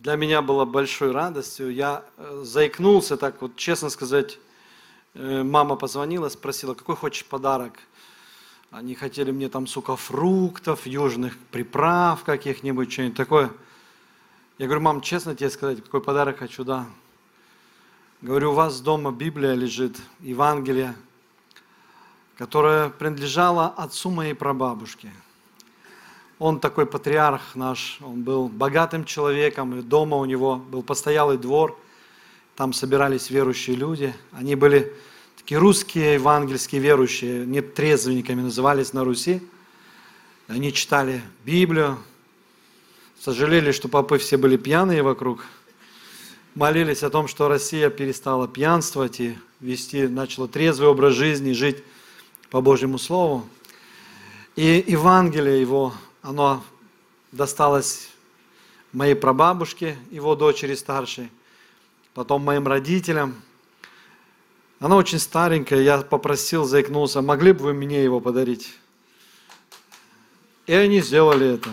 для меня было большой радостью. Я заикнулся, так вот, честно сказать, мама позвонила, спросила, какой хочешь подарок. Они хотели мне там сухофруктов, южных приправ каких-нибудь, что-нибудь такое. Я говорю, мам, честно тебе сказать, какой подарок хочу, да. Говорю, у вас дома Библия лежит, Евангелие, которая принадлежала отцу моей прабабушки. Он такой патриарх наш, он был богатым человеком, и дома у него был постоялый двор, там собирались верующие люди. Они были такие русские евангельские верующие, нетрезвенниками назывались на Руси. Они читали Библию, сожалели, что попы все были пьяные вокруг, молились о том, что Россия перестала пьянствовать и начала трезвый образ жизни, жить по Божьему Слову. И Евангелие его, оно досталось моей прабабушке, его дочери старшей, потом моим родителям. Оно очень старенькое, я попросил, заикнулся, могли бы вы мне его подарить? И они сделали это.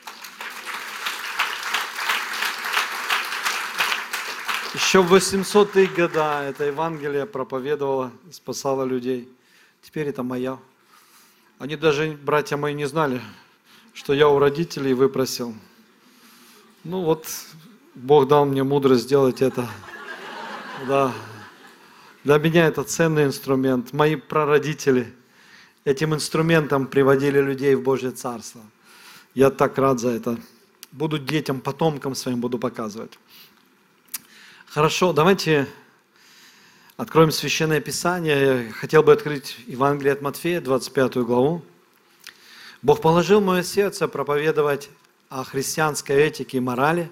Еще в 800-е годы это Евангелие проповедовало, спасало людей. Теперь это мое. Они даже, братья мои, не знали, что я у родителей выпросил. Ну вот, Бог дал мне мудрость сделать это. Да. Для меня это ценный инструмент. Мои прародители этим инструментом приводили людей в Божье Царство. Я так рад за это. Буду детям, потомкам своим буду показывать. Хорошо, давайте откроем Священное Писание. Я хотел бы открыть Евангелие от Матфея, 25 главу. Бог положил в мое сердце проповедовать о христианской этике и морали.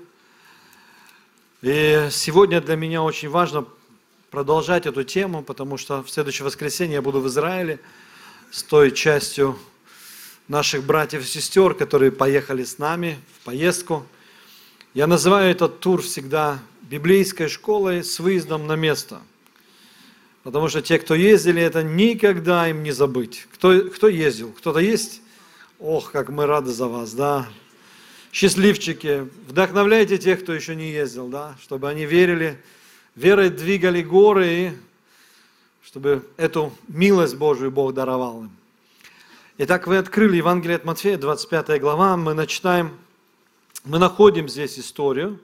И сегодня для меня очень важно продолжать эту тему, потому что в следующее воскресенье я буду в Израиле с той частью наших братьев и сестер, которые поехали с нами в поездку. Я называю этот тур всегда библейской школой с выездом на место. Потому что те, кто ездили, это никогда им не забыть. Кто ездил? Кто-то есть? Ох, как мы рады за вас, да. Счастливчики. Вдохновляйте тех, кто еще не ездил, да, чтобы они верили, верой двигали горы, и чтобы эту милость Божию Бог даровал им. Итак, вы открыли Евангелие от Матфея, 25 глава, мы находим здесь историю,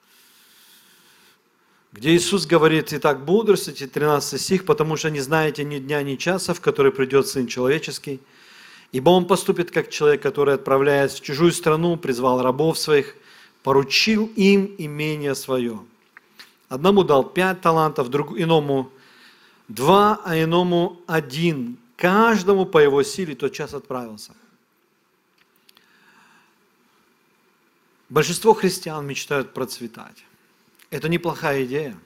где Иисус говорит, «Итак, бодрствуйте», 13 стих, «потому что не знаете ни дня, ни часа, в который придет Сын Человеческий. Ибо Он поступит, как человек, который, отправляясь в чужую страну, призвал рабов своих, поручил им имение свое. Одному дал 5 талантов, иному 2, а иному 1. Каждому по его силе тот час отправился». Большинство христиан мечтают процветать. Это неплохая идея.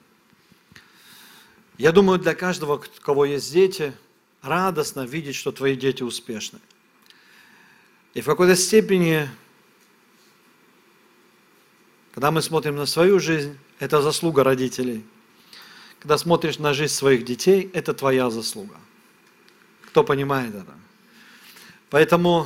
Я думаю, для каждого, у кого есть дети, радостно видеть, что твои дети успешны. И в какой-то степени, когда мы смотрим на свою жизнь, это заслуга родителей. Когда смотришь на жизнь своих детей, это твоя заслуга. Кто понимает это? Поэтому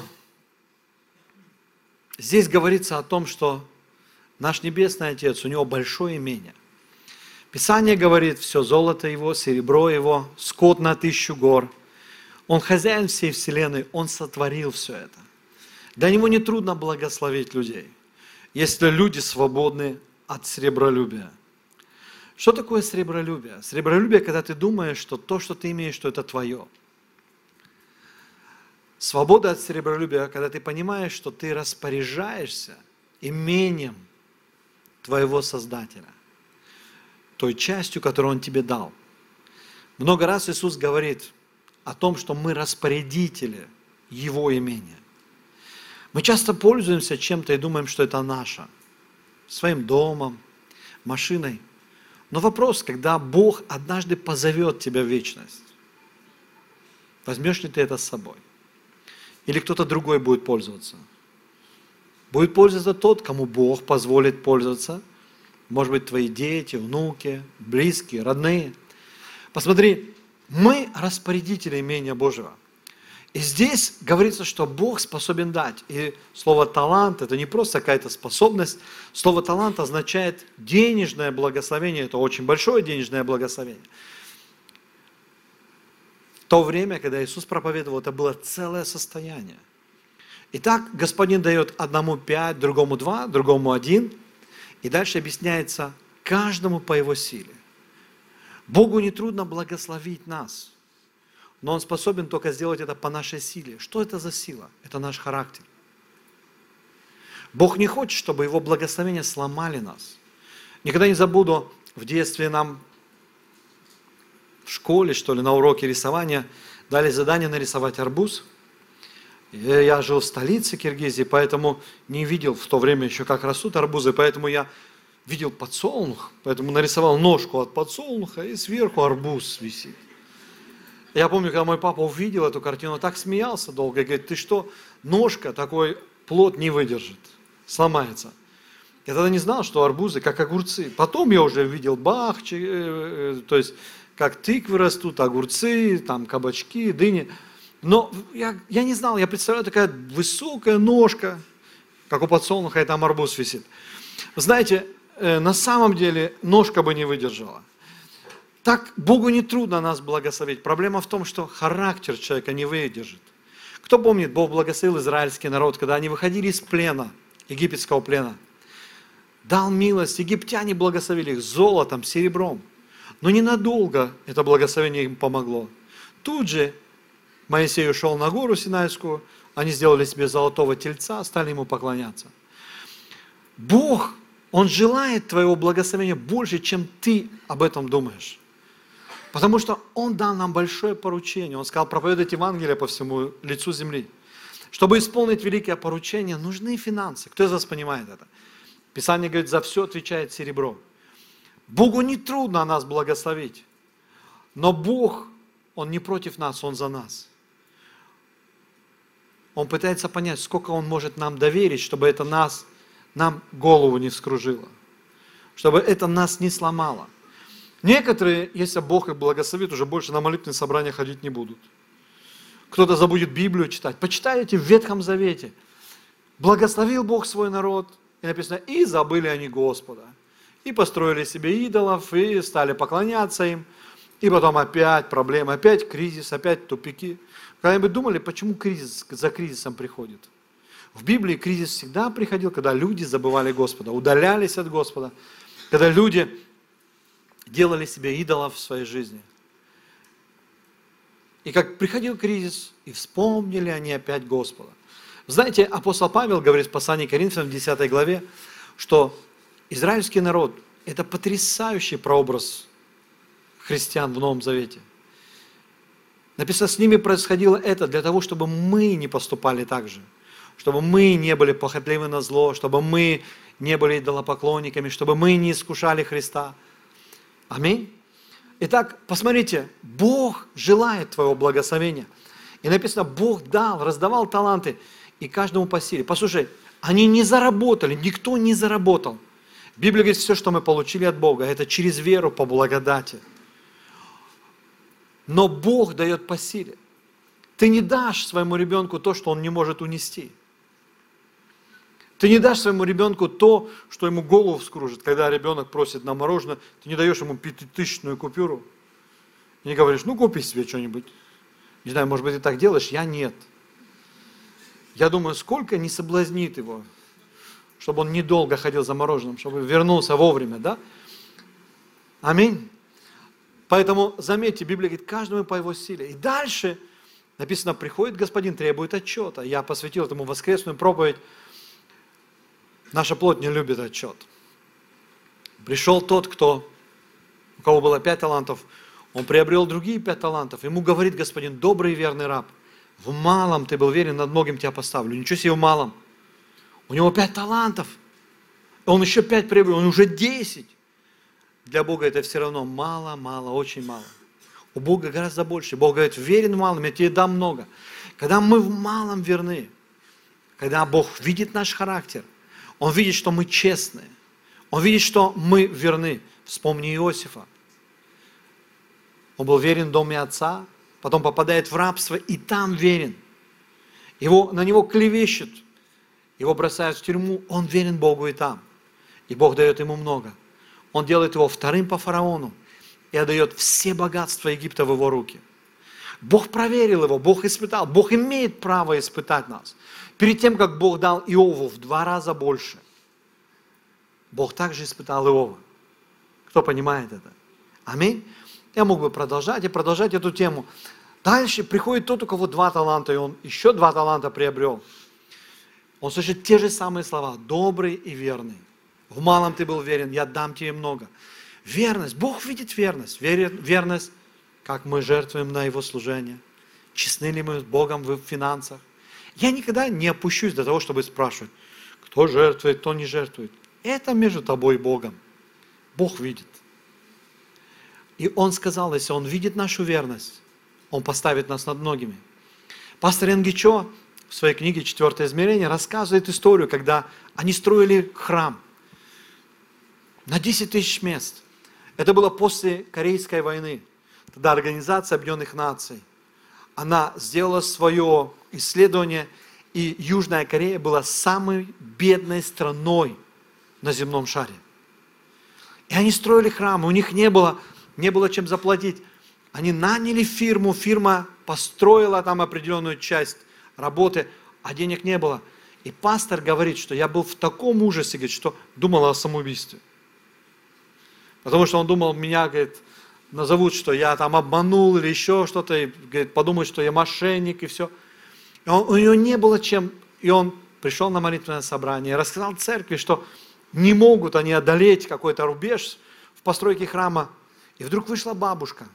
здесь говорится о том, что наш Небесный Отец, у Него большое имение. Писание говорит, все золото Его, серебро Его, скот на 1000 гор. Он хозяин всей вселенной, Он сотворил все это. Для Него не трудно благословить людей, если люди свободны от сребролюбия. Что такое сребролюбие? Сребролюбие, когда ты думаешь, что то, что ты имеешь, что это твое. Свобода от сребролюбия, когда ты понимаешь, что ты распоряжаешься имением твоего Создателя, той частью, которую Он тебе дал. Много раз Иисус говорит о том, что мы распорядители Его имения. Мы часто пользуемся чем-то и думаем, что это наше. Своим домом, машиной. Но вопрос, когда Бог однажды позовет тебя в вечность, возьмешь ли ты это с собой? Или кто-то другой будет пользоваться? Будет пользоваться тот, кому Бог позволит пользоваться. Может быть, твои дети, внуки, близкие, родные. Посмотри, мы распорядители имения Божьего. И здесь говорится, что Бог способен дать. И слово «талант» – это не просто какая-то способность. Слово «талант» означает денежное благословение. Это очень большое денежное благословение. В то время, когда Иисус проповедовал, это было целое состояние. Итак, Господин дает одному 5, другому 2, другому 1. И дальше объясняется каждому по его силе. Богу не трудно благословить нас. Но Он способен только сделать это по нашей силе. Что это за сила? Это наш характер. Бог не хочет, чтобы Его благословения сломали нас. Никогда не забуду, в детстве нам в школе, что ли, на уроке рисования дали задание нарисовать арбуз. Я жил в столице Киргизии, поэтому не видел в то время еще, как растут арбузы, поэтому я видел подсолнух, поэтому нарисовал ножку от подсолнуха, и сверху арбуз висит. Я помню, когда мой папа увидел эту картину, так смеялся долго, и говорит: ты что, ножка, такой плод не выдержит, сломается. Я тогда не знал, что арбузы как огурцы. Потом я уже видел то есть как тыквы растут, огурцы, там кабачки, дыни. Но я не знал, я представляю, такая высокая ножка, как у подсолнуха, и там арбуз висит. Вы знаете, на самом деле ножка бы не выдержала. Так Богу не трудно нас благословить. Проблема в том, что характер человека не выдержит. Кто помнит, Бог благословил израильский народ, когда они выходили из плена, египетского плена. Дал милость, египтяне благословили их золотом, серебром. Но ненадолго это благословение им помогло. Тут же Моисей ушел на гору Синайскую, они сделали себе золотого тельца, стали ему поклоняться. Бог, Он желает твоего благословения больше, чем ты об этом думаешь. Потому что Он дал нам большое поручение. Он сказал: проповедовать Евангелие по всему лицу земли. Чтобы исполнить великое поручение, нужны финансы. Кто из вас понимает это? Писание говорит: за все отвечает серебро. Богу не трудно нас благословить. Но Бог, Он не против нас, Он за нас. Он пытается понять, сколько Он может нам доверить, чтобы это нам голову не вскружило. Чтобы это нас не сломало. Некоторые, если Бог их благословит, уже больше на молитвенные собрания ходить не будут. Кто-то забудет Библию читать. Почитайте в Ветхом Завете. Благословил Бог свой народ. И написано: и забыли они Господа. И построили себе идолов, и стали поклоняться им. И потом опять проблемы, опять кризис, опять тупики. Когда-нибудь думали, почему кризис за кризисом приходит? В Библии кризис всегда приходил, когда люди забывали Господа, удалялись от Господа, когда люди делали себе идолов в своей жизни. И как приходил кризис, и вспомнили они опять Господа. Знаете, апостол Павел говорит в послании к Коринфянам в 10 главе, что израильский народ – это потрясающий прообраз христиан в Новом Завете. Написано, с ними происходило это для того, чтобы мы не поступали так же, чтобы мы не были похотливы на зло, чтобы мы не были идолопоклонниками, чтобы мы не искушали Христа. Аминь. Итак, посмотрите, Бог желает твоего благословения. И написано, Бог дал, раздавал таланты, и каждому по силе. Послушай, они не заработали, никто не заработал. Библия говорит, все, что мы получили от Бога, это через веру по благодати. Но Бог дает по силе. Ты не дашь своему ребенку то, что он не может унести. Ты не дашь своему ребенку то, что ему голову вскружит. Когда ребенок просит на мороженое, ты не даешь ему 5000-ную купюру. И не говоришь, ну купи себе что-нибудь. Не знаю, может быть, ты так делаешь, я нет. Я думаю, сколько не соблазнит его, чтобы он недолго ходил за мороженым, чтобы вернулся вовремя, да? Аминь. Поэтому, заметьте, Библия говорит, каждому по его силе. И дальше написано, приходит Господин, требует отчета. Я посвятил этому воскресную проповедь. Наша плоть не любит отчет. Пришел тот, у кого было 5 талантов, он приобрел другие 5 талантов. Ему говорит Господин, добрый и верный раб, в малом ты был верен, над многим тебя поставлю. Ничего себе в малом. У него 5 талантов. Он еще 5 приобрел, он уже 10. Для Бога это все равно мало, мало, очень мало. У Бога гораздо больше. Бог говорит, верен в малом, я тебе дам много. Когда мы в малом верны, когда Бог видит наш характер, Он видит, что мы честные, Он видит, что мы верны. Вспомни Иосифа. Он был верен в доме отца, потом попадает в рабство и там верен. на него клевещут, его бросают в тюрьму, он верен Богу и там. И Бог дает ему много. Он делает его вторым по фараону и отдает все богатства Египта в его руки. Бог проверил его, Бог испытал, Бог имеет право испытать нас. Перед тем, как Бог дал Иову в 2 раза больше, Бог также испытал Иова. Кто понимает это? Аминь. Я мог бы продолжать и продолжать эту тему. Дальше приходит тот, у кого 2 таланта, и он еще 2 таланта приобрел. Он слышит те же самые слова. Добрый и верный. В малом ты был верен, я дам тебе много. Верность. Бог видит верность. Верность, как мы жертвуем на Его служение. Честны ли мы с Богом в финансах. Я никогда не опущусь до того, чтобы спрашивать, кто жертвует, кто не жертвует. Это между тобой и Богом. Бог видит. И Он сказал, если Он видит нашу верность, Он поставит нас над многими. Пастор Янгичо в своей книге «Четвертое измерение» рассказывает историю, когда они строили храм на 10 тысяч мест. Это было после Корейской войны. Тогда Организация Объединенных Наций, она сделала свое исследование, и Южная Корея была самой бедной страной на земном шаре. И они строили храмы, у них не было чем заплатить. Они наняли фирму, фирма построила там определенную часть работы, а денег не было. И пастор говорит, что я был в таком ужасе, говорит, что думал о самоубийстве. Потому что он думал, меня, говорит, назовут, что я там обманул или еще что-то, и говорит, подумают, что я мошенник и все. И у него не было чем, и он пришел на молитвенное собрание и рассказал церкви, что не могут они одолеть какой-то рубеж в постройке храма. И вдруг вышла бабушка.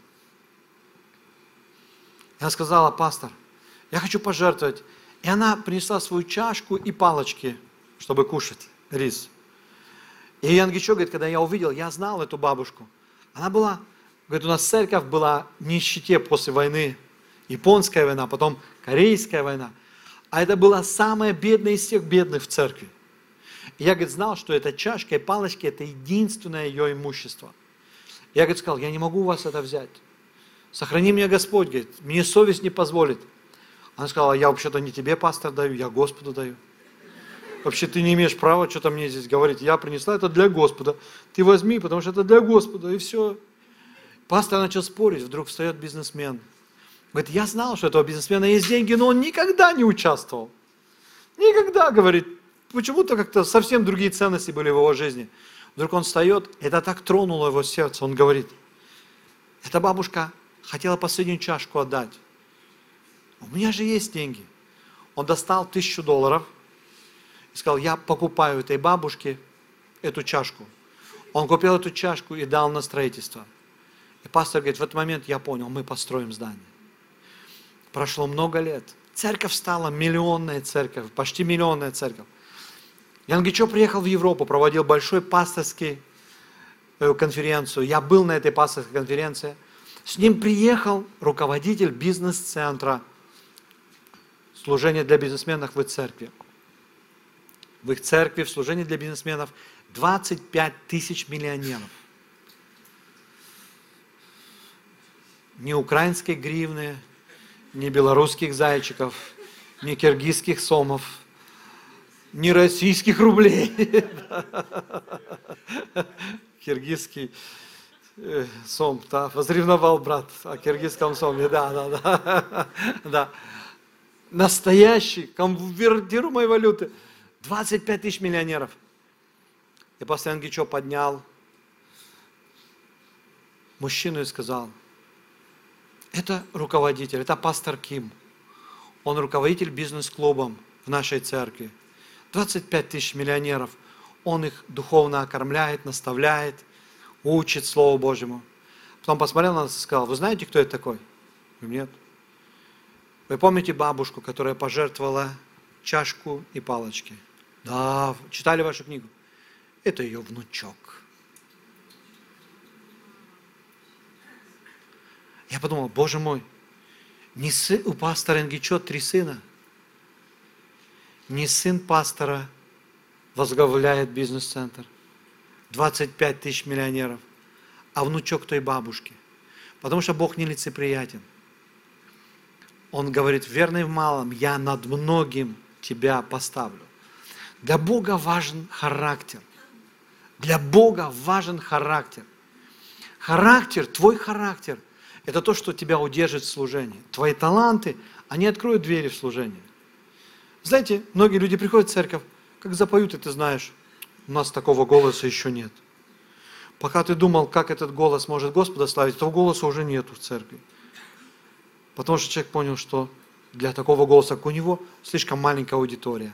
И она сказала, пастор, я хочу пожертвовать. И она принесла свою чашку и палочки, чтобы кушать рис. И Янгичо говорит, когда я увидел, я знал эту бабушку. Она была, говорит, у нас церковь была в нищете после войны. Японская война, потом Корейская война. А это была самая бедная из всех бедных в церкви. И я, говорит, знал, что эта чашка и палочки, это единственное ее имущество. Я, говорит, сказал, я не могу у вас это взять. Сохрани меня, Господь, говорит, мне совесть не позволит. Она сказала, я вообще-то не тебе, пастор, даю, я Господу даю. Вообще ты не имеешь права что-то мне здесь говорить. Я принесла это для Господа. Ты возьми, потому что это для Господа, и все. Пастор начал спорить, вдруг встает бизнесмен. Говорит, я знал, что у этого бизнесмена есть деньги, но он никогда не участвовал. Никогда, говорит, почему-то как-то совсем другие ценности были в его жизни. Вдруг он встает, это так тронуло его сердце. Он говорит, эта бабушка хотела последнюю чашку отдать. У меня же есть деньги. Он достал $1000 и сказал, я покупаю этой бабушке эту чашку. Он купил эту чашку и дал на строительство. И пастор говорит, в этот момент я понял, мы построим здание. Прошло много лет. Церковь стала миллионная церковь, почти миллионная церковь. Янгичо приехал в Европу, проводил большой пасторский конференцию. Я был на этой пасторской конференции. С ним приехал руководитель бизнес-центра служения для бизнесменов в их церкви. В их церкви, в служении для бизнесменов 25 тысяч миллионеров. Ни украинской гривны, ни белорусских зайчиков, ни киргизских сомов, ни российских рублей. Киргизский сом, да, возревновал брат о киргизском соме, да. Настоящий, конвертируемой валюты. 25 тысяч миллионеров. И пастор Янгичо поднял мужчину и сказал, это руководитель, это пастор Ким. Он руководитель бизнес-клубом в нашей церкви. 25 тысяч миллионеров. Он их духовно окормляет, наставляет, учит Слову Божьему. Потом посмотрел на нас и сказал, вы знаете, кто это такой? Нет. Вы помните бабушку, которая пожертвовала чашку и палочки? Да, читали вашу книгу? Это ее внучок. Я подумал, Боже мой, у пастора Янгичо 3 сына. Не сын пастора возглавляет бизнес-центр. 25 тысяч миллионеров. А внучок той бабушки. Потому что Бог нелицеприятен. Он говорит, верный в малом, я над многим тебя поставлю. Для Бога важен характер. Для Бога важен характер. Характер, твой характер, это то, что тебя удержит в служении. Твои таланты, они откроют двери в служении. Знаете, многие люди приходят в церковь, как запоют, и ты знаешь, у нас такого голоса еще нет. Пока ты думал, как этот голос может Господа славить, того голоса уже нету в церкви. Потому что человек понял, что для такого голоса, как у него, слишком маленькая аудитория.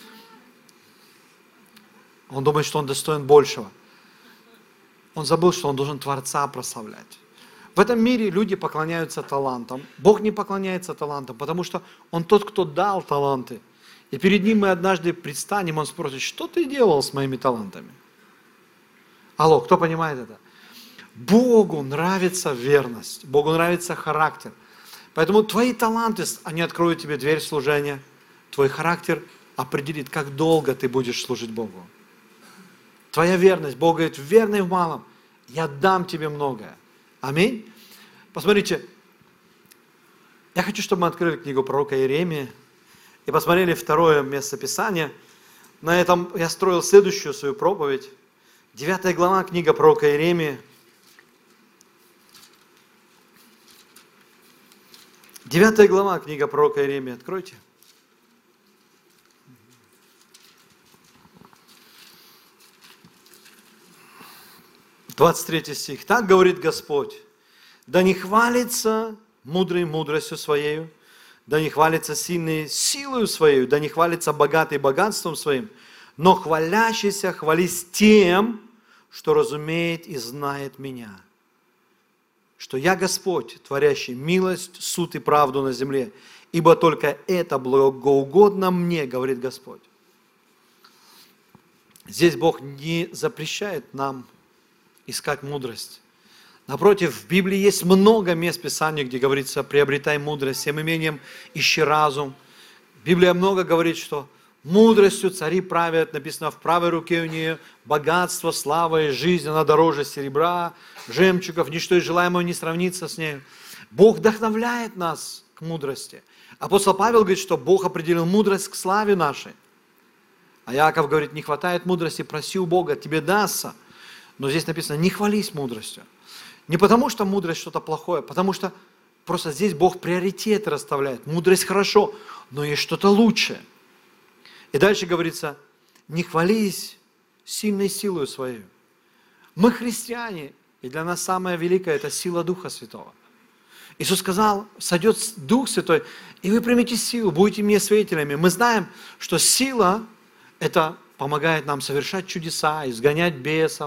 Он думает, что он достоин большего. Он забыл, что он должен Творца прославлять. В этом мире люди поклоняются талантам. Бог не поклоняется талантам, потому что Он тот, кто дал таланты. И перед Ним мы однажды предстанем, Он спросит, что ты делал с моими талантами? Алло, кто понимает это? Богу нравится верность, Богу нравится характер. Поэтому твои таланты, они откроют тебе дверь служения. Твой характер определит, как долго ты будешь служить Богу. Твоя верность, Бог говорит, верный в малом, я дам тебе многое. Аминь. Посмотрите, я хочу, чтобы мы открыли книгу пророка Иеремии и посмотрели второе место Писания. На этом я строил следующую свою проповедь. 9 глава, книга пророка Иеремии. 9 глава, книга пророка Иеремии. Откройте. 23 стих. Так говорит Господь, да не хвалится мудрый мудростью своею, да не хвалится сильный силою своей, да не хвалится богатый богатством своим, но хвалящийся хвались тем, что разумеет и знает меня. Что я Господь, творящий милость, суд и правду на земле, ибо только это благоугодно мне, говорит Господь. Здесь Бог не запрещает нам искать мудрость. Напротив, в Библии есть много мест Писания, где говорится, приобретай мудрость, всем имением ищи разум. Библия много говорит, что мудростью цари правят, написано, в правой руке у нее богатство, слава и жизнь, она дороже серебра, жемчугов, ничто из желаемого не сравнится с ней. Бог вдохновляет нас к мудрости. Апостол Павел говорит, что Бог определил мудрость к славе нашей. А Иаков говорит, не хватает мудрости, проси у Бога, тебе дастся. Но здесь написано, не хвались мудростью. Не потому, что мудрость что-то плохое, потому что просто здесь Бог приоритеты расставляет. Мудрость хорошо, но есть что-то лучшее. И дальше говорится, не хвались сильной силой своей. Мы христиане, и для нас самое великое – это сила Духа Святого. Иисус сказал, сойдет Дух Святой, и вы примете силу, будете мне свидетелями. Мы знаем, что сила – это помогает нам совершать чудеса, изгонять бесов,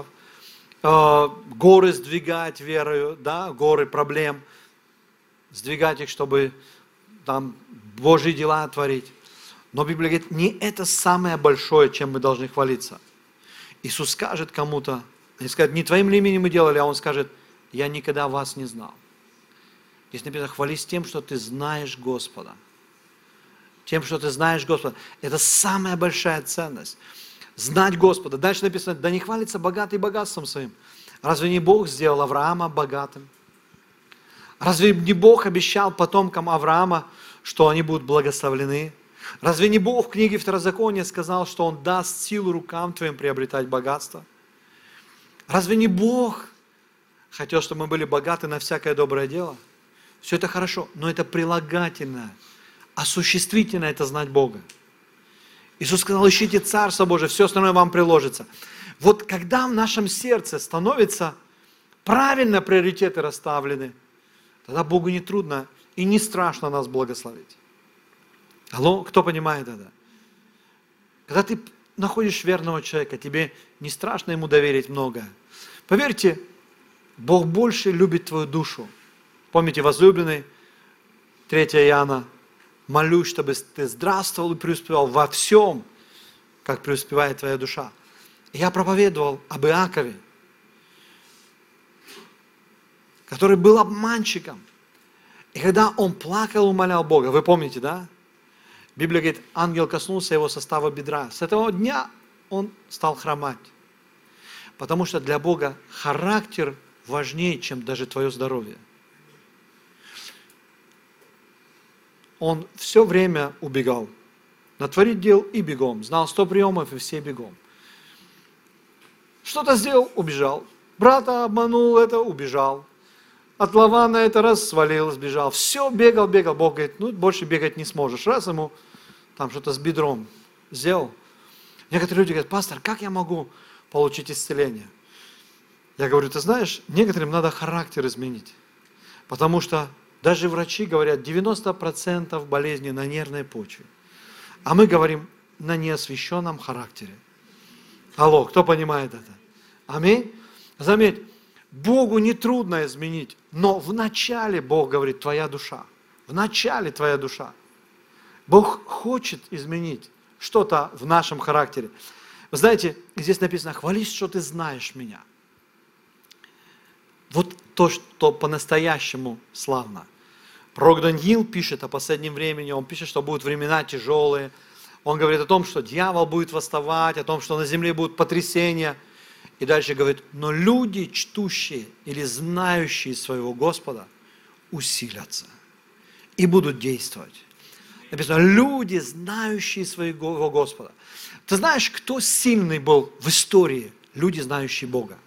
горы сдвигать верою, да, горы проблем, сдвигать их, чтобы там Божьи дела творить. Но Библия говорит, не это самое большое, чем мы должны хвалиться. Иисус скажет кому-то, они скажут, не твоим ли именем мы делали, а Он скажет, я никогда вас не знал. Здесь написано, хвались тем, что ты знаешь Господа. Тем, что ты знаешь Господа. Это самая большая ценность. Знать Господа. Дальше написано, да не хвалится богатый богатством своим. Разве не Бог сделал Авраама богатым? Разве не Бог обещал потомкам Авраама, что они будут благословлены? Разве не Бог в книге Второзакония сказал, что Он даст силу рукам твоим приобретать богатство? Разве не Бог хотел, чтобы мы были богаты на всякое доброе дело? Все это хорошо, но это прилагательное. Осуществительное – это знать Бога. Иисус сказал, ищите Царство Божие, все остальное вам приложится. Вот когда в нашем сердце становятся правильно приоритеты расставлены, тогда Богу не трудно и не страшно нас благословить. Алло, кто понимает это? Когда ты находишь верного человека, тебе не страшно ему доверить многое. Поверьте, Бог больше любит твою душу. Помните, возлюбленный, 3 Иоанна, молюсь, чтобы ты здравствовал и преуспевал во всем, как преуспевает твоя душа. И я проповедовал об Иакове, который был обманщиком. И когда он плакал, умолял Бога, вы помните, да? Библия говорит, ангел коснулся его состава бедра. С этого дня он стал хромать. Потому что для Бога характер важнее, чем даже твое здоровье. он все время убегал. Натворить дел и бегом. Знал 100 приемов и все бегом. Что-то сделал, убежал. Брата обманул, это убежал. От Лавана это раз свалил, сбежал. Все, бегал. Бог говорит, ну больше бегать не сможешь. Раз ему там что-то с бедром сделал. Некоторые люди говорят, пастор, как я могу получить исцеление? Я говорю, ты знаешь, некоторым надо характер изменить. Потому что даже врачи говорят, 90% болезней на нервной почве. А мы говорим на неосвященном характере. Алло, кто понимает это? Аминь. Заметь, Богу не трудно изменить, но вначале Бог говорит, твоя душа. Вначале твоя душа. Бог хочет изменить что-то в нашем характере. Вы знаете, здесь написано, хвались, что ты знаешь меня. Вот то, что по-настоящему славно. Пророк Даниил пишет о последнем времени, он пишет, что будут времена тяжелые. Он говорит о том, что дьявол будет восставать, о том, что на земле будут потрясения. И дальше говорит, но люди, чтущие или знающие своего Господа, усилятся и будут действовать. Написано, люди, знающие своего Господа. Ты знаешь, кто сильный был в истории? Люди, знающие Бога.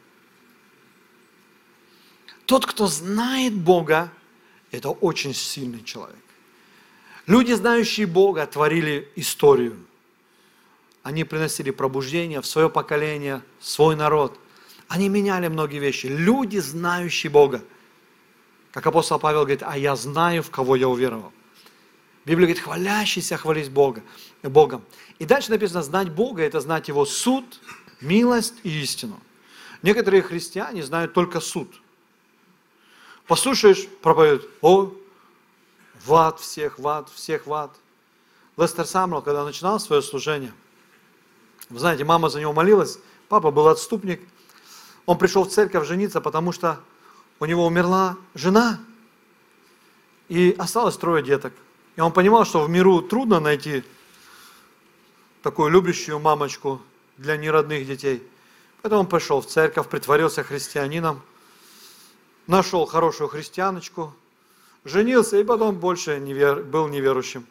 Тот, кто знает Бога, это очень сильный человек. Люди, знающие Бога, творили историю. Они приносили пробуждение в свое поколение, в свой народ. Они меняли многие вещи. Люди, знающие Бога. Как апостол Павел говорит, а я знаю, в кого я уверовал. Библия говорит, хвалящийся хвались Богом. И дальше написано, знать Бога, это знать Его суд, милость и истину. Некоторые христиане знают только суд. Послушаешь, проповедуют, в ад всех, в ад, всех в ад. Лестер Самрелл, когда начинал свое служение, вы знаете, мама за него молилась, папа был отступник, он пришел в церковь жениться, потому что у него умерла жена, и осталось 3 деток. И он понимал, что в миру трудно найти такую любящую мамочку для неродных детей. Поэтому он пришел в церковь, притворился христианином, нашел хорошую христианочку, женился и потом больше был неверующим.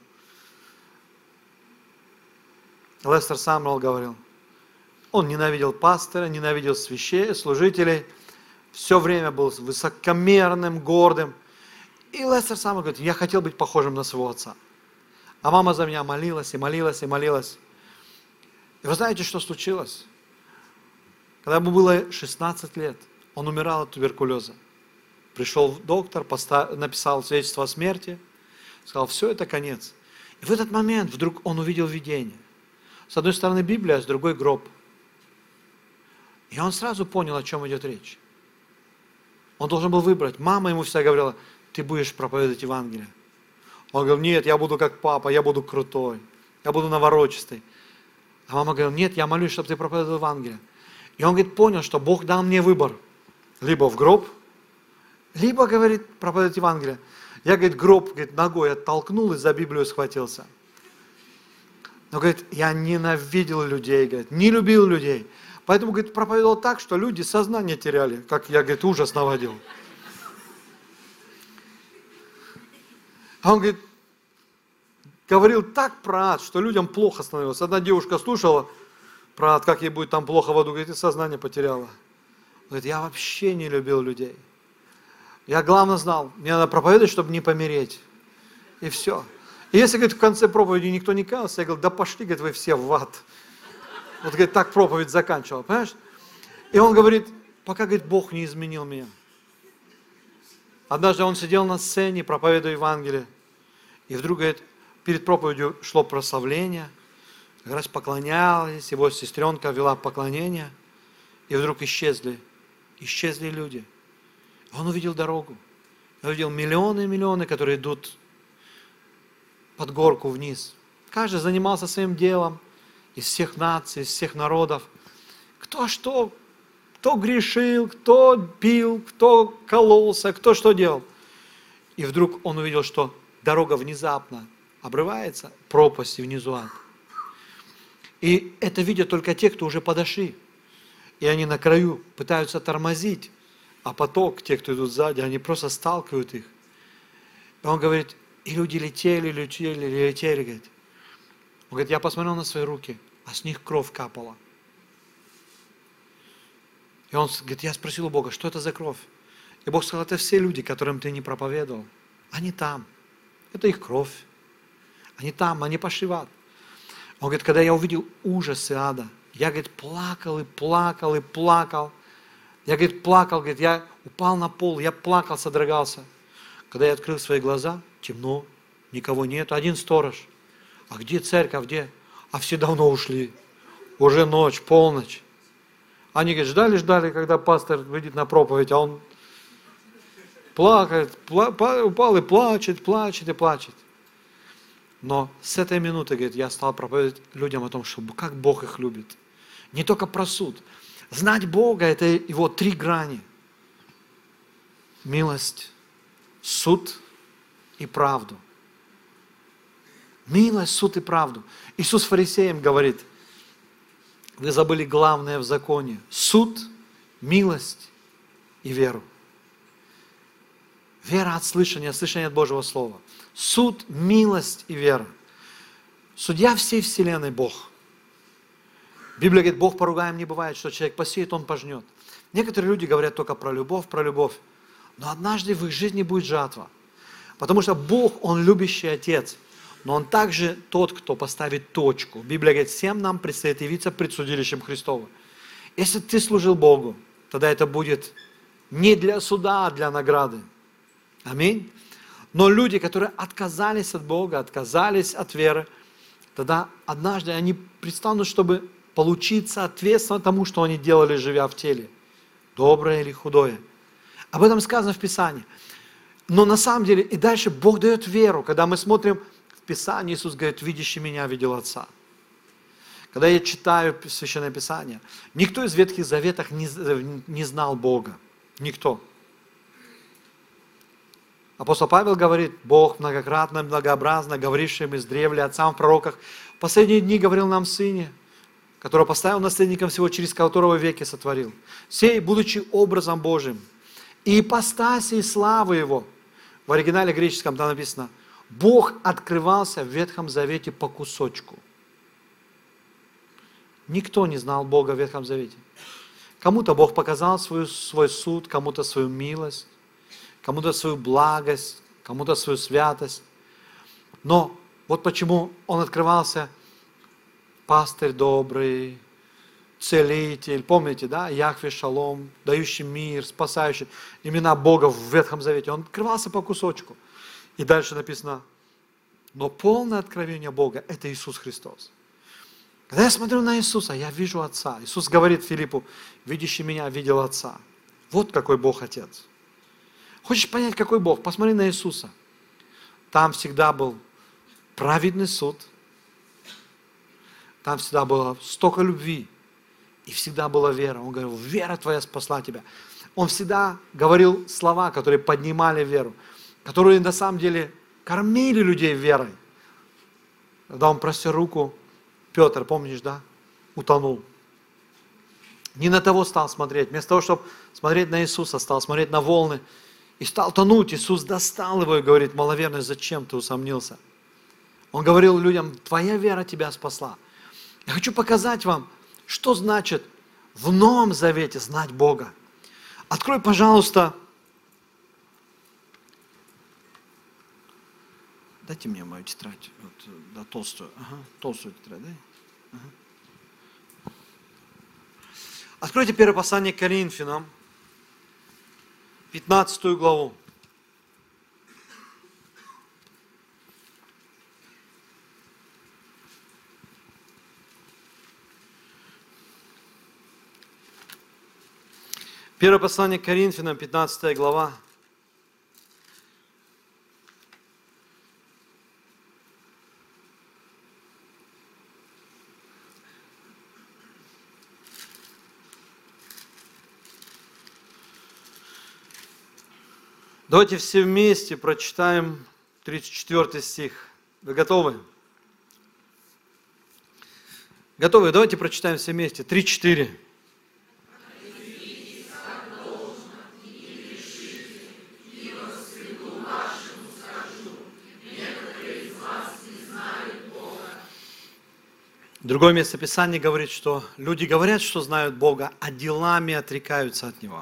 Лестер Самрелл говорил, он ненавидел пастора, ненавидел служителей, все время был высокомерным, гордым. И Лестер Самрелл говорит, я хотел быть похожим на своего отца. А мама за меня молилась и молилась и молилась. И вы знаете, что случилось? Когда ему было 16 лет, он умирал от туберкулеза. Пришел доктор, написал свидетельство о смерти, сказал, все, это конец. И в этот момент вдруг он увидел видение. С одной стороны Библия, а с другой гроб. И он сразу понял, о чем идет речь. Он должен был выбрать. Мама ему всегда говорила, ты будешь проповедовать Евангелие. Он говорил, нет, я буду как папа, я буду крутой, я буду наворочистый. А мама говорила, нет, я молюсь, чтобы ты проповедовал Евангелие. И он, говорит, понял, что Бог дал мне выбор. Либо в гроб, либо, говорит, проповедовать Евангелие. Я, говорит, гроб, говорит, ногой оттолкнул и за Библию схватился. Но, говорит, я ненавидел людей, говорит, не любил людей. Поэтому, говорит, проповедовал так, что люди сознание теряли, как я, говорит, ужас наводил. А он, говорит, говорил так про ад, что людям плохо становилось. Одна девушка слушала про ад, как ей будет там плохо в аду, говорит, и сознание потеряла. Говорит, я вообще не любил людей. Я главное знал, мне надо проповедовать, чтобы не помереть. И все. И если, говорит, в конце проповеди никто не каялся, я говорю, да пошли, говорит, вы все в ад. Вот, говорит, так проповедь заканчивал, понимаешь? И он говорит, пока, говорит, Бог не изменил меня. Однажды он сидел на сцене, проповедуя Евангелие. И вдруг, говорит, перед проповедью шло прославление. Как раз поклонялись, его сестренка вела поклонение. И вдруг исчезли люди. Он увидел дорогу. Он увидел миллионы и миллионы, которые идут под горку вниз. Каждый занимался своим делом. Из всех наций, из всех народов. Кто что, кто грешил, кто пил, кто кололся, кто что делал. И вдруг он увидел, что дорога внезапно обрывается, пропасть и внизу ад. И это видят только те, кто уже подошли. И они на краю пытаются тормозить, а поток, те, кто идут сзади, они просто сталкивают их. И он говорит, И люди летели, летели, летели, говорит. Он говорит, я посмотрел на свои руки, а с них кровь капала. И он говорит, я спросил у Бога, что это за кровь? И Бог сказал, это все люди, которым ты не проповедовал. Они там. Это их кровь. Они там, они пошли в ад. Он говорит, когда я увидел ужасы ада, я, говорит, плакал и плакал и плакал. Я, говорит, плакал, говорит, я упал на пол, я плакал, содрогался. Когда я открыл свои глаза, темно, никого нет, один сторож. А где церковь, где? А все давно ушли. Уже ночь, полночь. Они, говорит, ждали, когда пастор выйдет на проповедь, а он плакает, упал и плачет, плачет и плачет. Но с этой минуты, говорит, я стал проповедовать людям о том, что как Бог их любит. Не только про суд. Знать Бога – это его 3 грани. Милость, суд и правду. Милость, суд и правду. Иисус фарисеям говорит, вы забыли главное в законе. Суд, милость и веру. Вера от слышания от Божьего Слова. Суд, милость и вера. Судья всей вселенной Бог. Библия говорит, Бог поругаем не бывает, что человек посеет, он пожнет. Некоторые люди говорят только про любовь. Но однажды в их жизни будет жатва. Потому что Бог, Он любящий Отец. Но Он также тот, кто поставит точку. Библия говорит, всем нам предстоит явиться пред судилищем Христовым. Если ты служил Богу, тогда это будет не для суда, а для награды. Аминь. Но люди, которые отказались от Бога, отказались от веры, тогда однажды они предстанут, чтобы получить соответственно тому, что они делали, живя в теле. Доброе или худое. Об этом сказано в Писании. Но на самом деле, и дальше Бог дает веру. Когда мы смотрим в Писание, Иисус говорит, видящий меня, видел Отца. Когда я читаю Священное Писание, никто из Ветхих Заветов не знал Бога. Никто. Апостол Павел говорит, Бог многократно, многообразно, говоривший им издревле отцам в пророках, в последние дни говорил нам в Сыне, которого поставил наследником всего, через которого веки сотворил. Сей, будучи образом Божьим, и ипостаси славы Его. В оригинале греческом там написано, Бог открывался в Ветхом Завете по кусочку. Никто не знал Бога в Ветхом Завете. Кому-то Бог показал свой суд, кому-то свою милость, кому-то свою благость, кому-то свою святость. Но вот почему Он открывался пастырь добрый, целитель, помните, да, Яхве Шалом, дающий мир, спасающий, имена Бога в Ветхом Завете. Он открывался по кусочку. И дальше написано, но полное откровение Бога – это Иисус Христос. Когда я смотрю на Иисуса, я вижу Отца. Иисус говорит Филиппу, видящий меня, видел Отца. Вот какой Бог Отец. Хочешь понять, какой Бог? Посмотри на Иисуса. Там всегда был праведный суд, там всегда было столько любви, и всегда была вера. Он говорил, вера твоя спасла тебя. Он всегда говорил слова, которые поднимали веру, которые на самом деле кормили людей верой. Когда он простер руку, Петр, помнишь, да, утонул. Не на того стал смотреть. Вместо того, чтобы смотреть на Иисуса, стал смотреть на волны и стал тонуть. Иисус достал его и говорит, маловерный, зачем ты усомнился? Он говорил людям, твоя вера тебя спасла. Я хочу показать вам, что значит в Новом Завете знать Бога. Открой, пожалуйста, дайте мне мою тетрадь, вот, да, толстую, толстую тетрадь, дай. Откройте первое послание к Коринфянам, 15 главу. Первое послание к Коринфянам, 15 глава. Давайте все вместе прочитаем 34 стих. Вы готовы? Готовы? Давайте прочитаем все вместе. 3-4. Мне Другое место Писания говорит, что люди говорят, что знают Бога, а делами отрекаются от Него.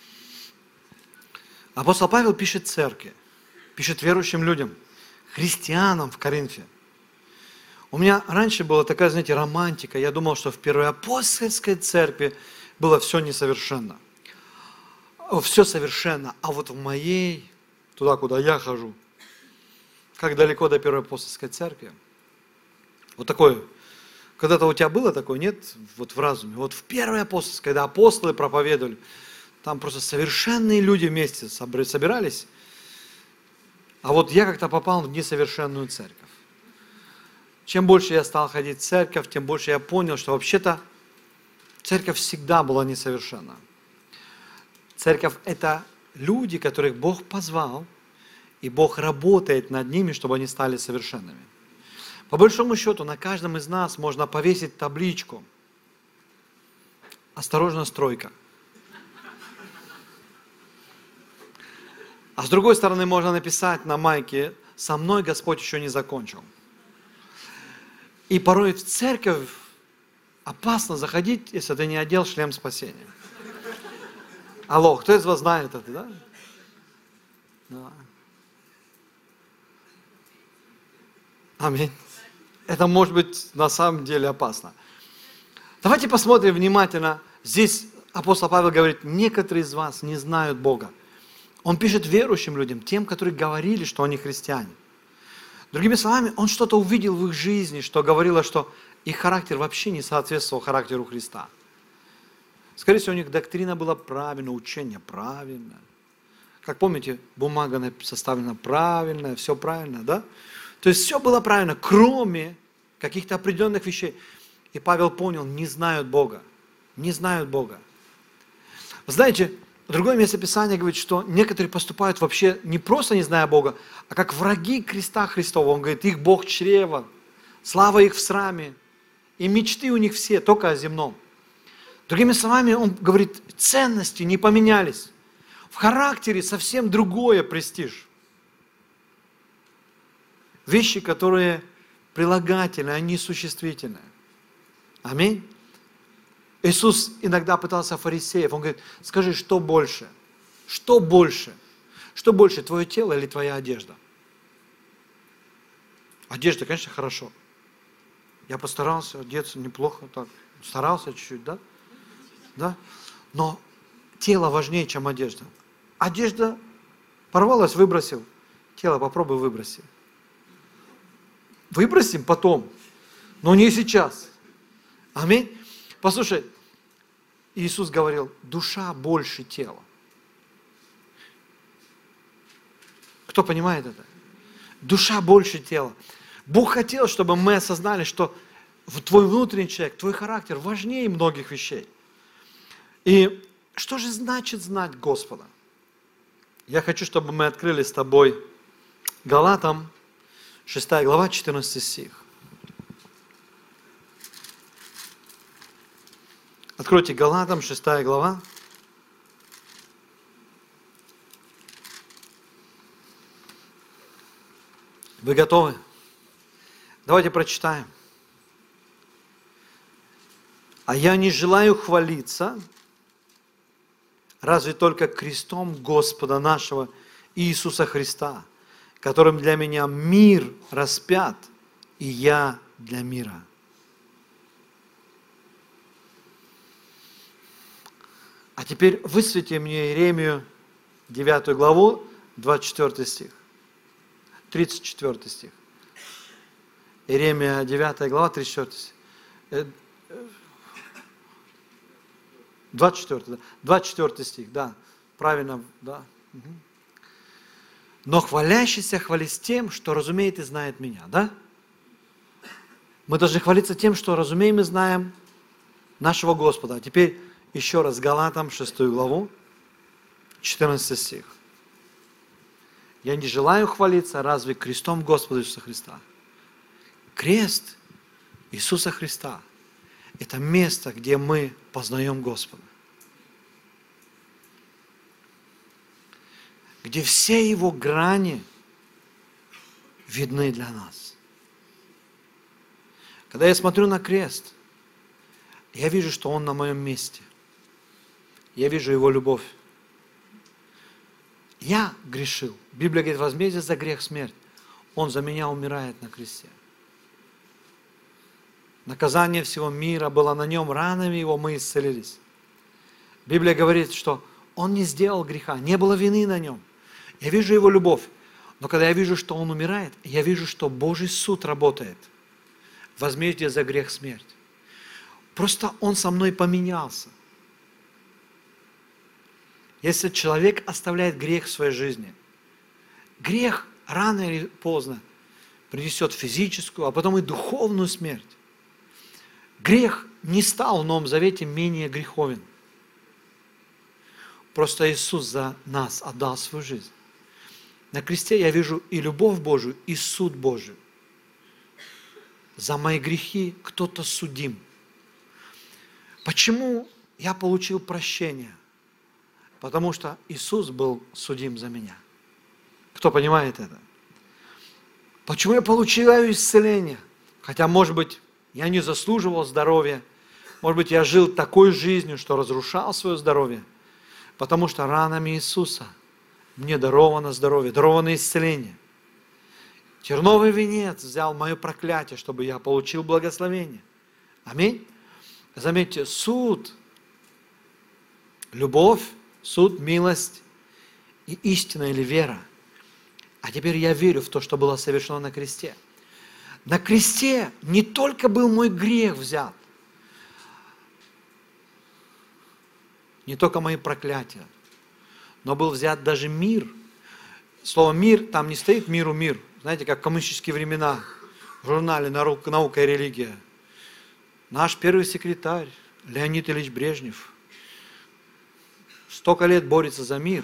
Апостол Павел пишет церкви, пишет верующим людям, христианам в Коринфе. У меня раньше была такая, знаете, романтика. Я думал, что в первой апостольской церкви было все несовершенно. Все совершенно. А вот в моей, туда, куда я хожу, как далеко до первой апостольской церкви. Вот такое. Когда-то у тебя было такое, нет? Вот в разуме. Вот в первой апостольской, когда апостолы проповедовали, там просто совершенные люди вместе собирались. А вот я как-то попал в несовершенную церковь. Чем больше я стал ходить в церковь, тем больше я понял, что вообще-то церковь всегда была несовершенна. Церковь – это люди, которых Бог позвал, и Бог работает над ними, чтобы они стали совершенными. По большому счету, на каждом из нас можно повесить табличку «Осторожно, стройка». А с другой стороны, можно написать на майке «Со мной Господь еще не закончил». И порой в церковь опасно заходить, если ты не одел шлем спасения. Алло, кто из вас знает это, да? Да. Аминь. Это может быть на самом деле опасно. Давайте посмотрим внимательно. Здесь апостол Павел говорит, некоторые из вас не знают Бога. Он пишет верующим людям, тем, которые говорили, что они христиане. Другими словами, он что-то увидел в их жизни, что говорило, что их характер вообще не соответствовал характеру Христа. Скорее всего, у них доктрина была правильная, учение правильное. Как помните, бумага составлена правильная, все правильно, да? То есть все было правильно, кроме каких-то определенных вещей. И Павел понял, не знают Бога. Не знают Бога. Вы знаете, другое место Писания говорит, что некоторые поступают вообще не просто не зная Бога, а как враги креста Христова. Он говорит, их Бог чрево, слава их в сраме, и мечты у них все только о земном. Другими словами, он говорит, ценности не поменялись. В характере совсем другое престиж. Вещи, которые прилагательные, они существительные. Аминь. Иисус иногда пытался фарисеев, он говорит, скажи, что больше? Что больше? Что больше, твое тело или твоя одежда? Одежда, конечно, хорошо. Я постарался одеться неплохо, так, старался чуть-чуть, да? Да? Но тело важнее, чем одежда. Одежда порвалась, выбросил. Тело попробуй выброси. Выбросим потом, но не сейчас. Аминь. Послушай, Иисус говорил, душа больше тела. Кто понимает это? Душа больше тела. Бог хотел, чтобы мы осознали, что твой внутренний человек, твой характер важнее многих вещей. И что же значит знать Господа? Я хочу, чтобы мы открыли с тобой Галатам, 6 глава, 14 стих. Откройте Галатам, 6 глава. Вы готовы? Давайте прочитаем. А я не желаю хвалиться, разве только крестом Господа нашего Иисуса Христа, которым для меня мир распят, и я для мира. А теперь высвети мне Иеремию 9 главу, 24 стих. 34 стих. Иеремия 9 глава, 34 стих. 24, да. 24 стих, да. Правильно, да. Угу. Но хвалящийся хвались тем, что разумеет и знает меня, да? Мы должны хвалиться тем, что разумеем и знаем нашего Господа. А теперь еще раз Галатам 6 главу, 14 стих. Я не желаю хвалиться, разве крестом Господа Иисуса Христа. Крест Иисуса Христа – это место, где мы познаем Господа. Где все Его грани видны для нас. Когда я смотрю на крест, я вижу, что Он на моем месте. Я вижу Его любовь. Я грешил. Библия говорит, возмездие за грех смерть. Он за меня умирает на кресте. Наказание всего мира было на Нем, ранами Его мы исцелились. Библия говорит, что Он не сделал греха, не было вины на Нем. Я вижу Его любовь. Но когда я вижу, что Он умирает, я вижу, что Божий суд работает. Возмездие за грех смерть. Просто Он со мной поменялся. Если человек оставляет грех в своей жизни, грех рано или поздно принесет физическую, а потом и духовную смерть. Грех не стал в Новом Завете менее греховен. Просто Иисус за нас отдал свою жизнь. На кресте я вижу и любовь Божию, и суд Божий. За мои грехи кто-то судим. Почему я получил прощение? Потому что Иисус был судим за меня. Кто понимает это? Почему я получаю исцеление? Хотя, может быть, я не заслуживал здоровья. Может быть, я жил такой жизнью, что разрушал свое здоровье. Потому что ранами Иисуса мне даровано здоровье, даровано исцеление. Терновый венец взял мое проклятие, чтобы я получил благословение. Аминь. Заметьте, суд, любовь, суд, милость и истина или вера. А теперь я верю в то, что было совершено на кресте. На кресте не только был мой грех взят, не только мои проклятия, но был взят даже мир. Слово «мир» там не стоит «миру мир». Знаете, как в коммунистические времена в журнале «Наука и религия». Наш первый секретарь Леонид Ильич Брежнев столько лет борется за мир,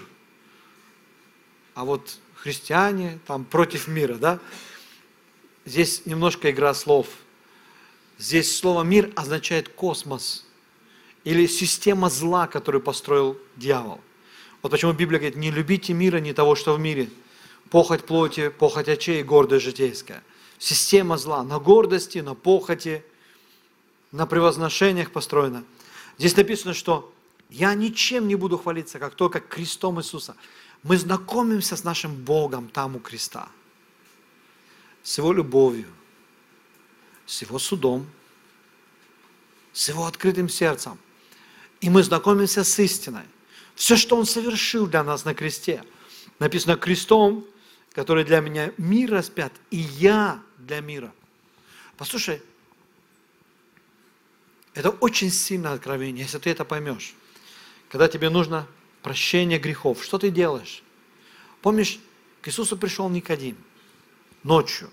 а вот христиане там против мира, да? Здесь немножко игра слов. Здесь слово «мир» означает космос или система зла, которую построил дьявол. Вот почему Библия говорит, не любите мира, не того, что в мире. Похоть плоти, похоть очей, гордость житейская. Система зла на гордости, на похоти, на превозношениях построена. Здесь написано, что я ничем не буду хвалиться, как только крестом Иисуса. Мы знакомимся с нашим Богом там у креста. С Его любовью, с Его судом, с Его открытым сердцем. И мы знакомимся с истиной. Все, что Он совершил для нас на кресте. Написано крестом, который для меня мир распят, и я для мира. Послушай, это очень сильное откровение, если ты это поймешь. Когда тебе нужно прощение грехов, что ты делаешь? Помнишь, к Иисусу пришел Никодим ночью.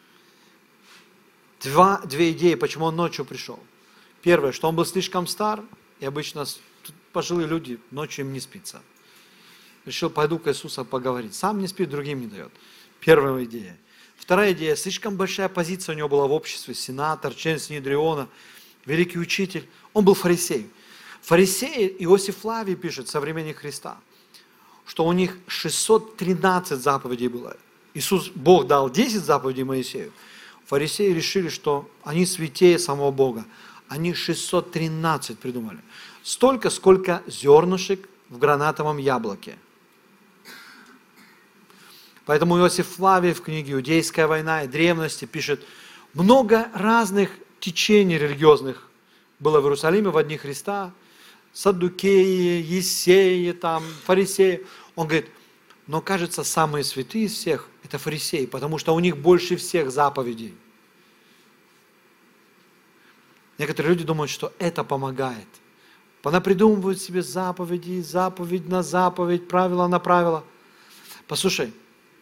Две идеи, почему он ночью пришел. Первое, что он был слишком стар, и обычно пожилые люди ночью им не спится. Решил, пойду к Иисусу поговорить. Сам не спит, другим не дает. Первая идея. Вторая идея, слишком большая позиция у него была в обществе. Сенатор, член Синедриона, великий учитель. Он был фарисей. Фарисеи, Иосиф Флавий пишет, современник Христа, что у них 613 заповедей было. Иисус, Бог дал 10 заповедей Моисею. Фарисеи решили, что они святее самого Бога. Они 613 придумали. Столько, сколько зернышек в гранатовом яблоке. Поэтому Иосиф Флавий в книге «Иудейская война и древности» пишет, много разных течений религиозных было в Иерусалиме во дни Христа. Саддукеи, Ессеи, там, фарисеи. Он говорит, но кажется, самые святые из всех – это фарисеи, потому что у них больше всех заповедей. Некоторые люди думают, что это помогает. Понапридумывают себе заповеди, заповедь на заповедь, правило на правило. Послушай,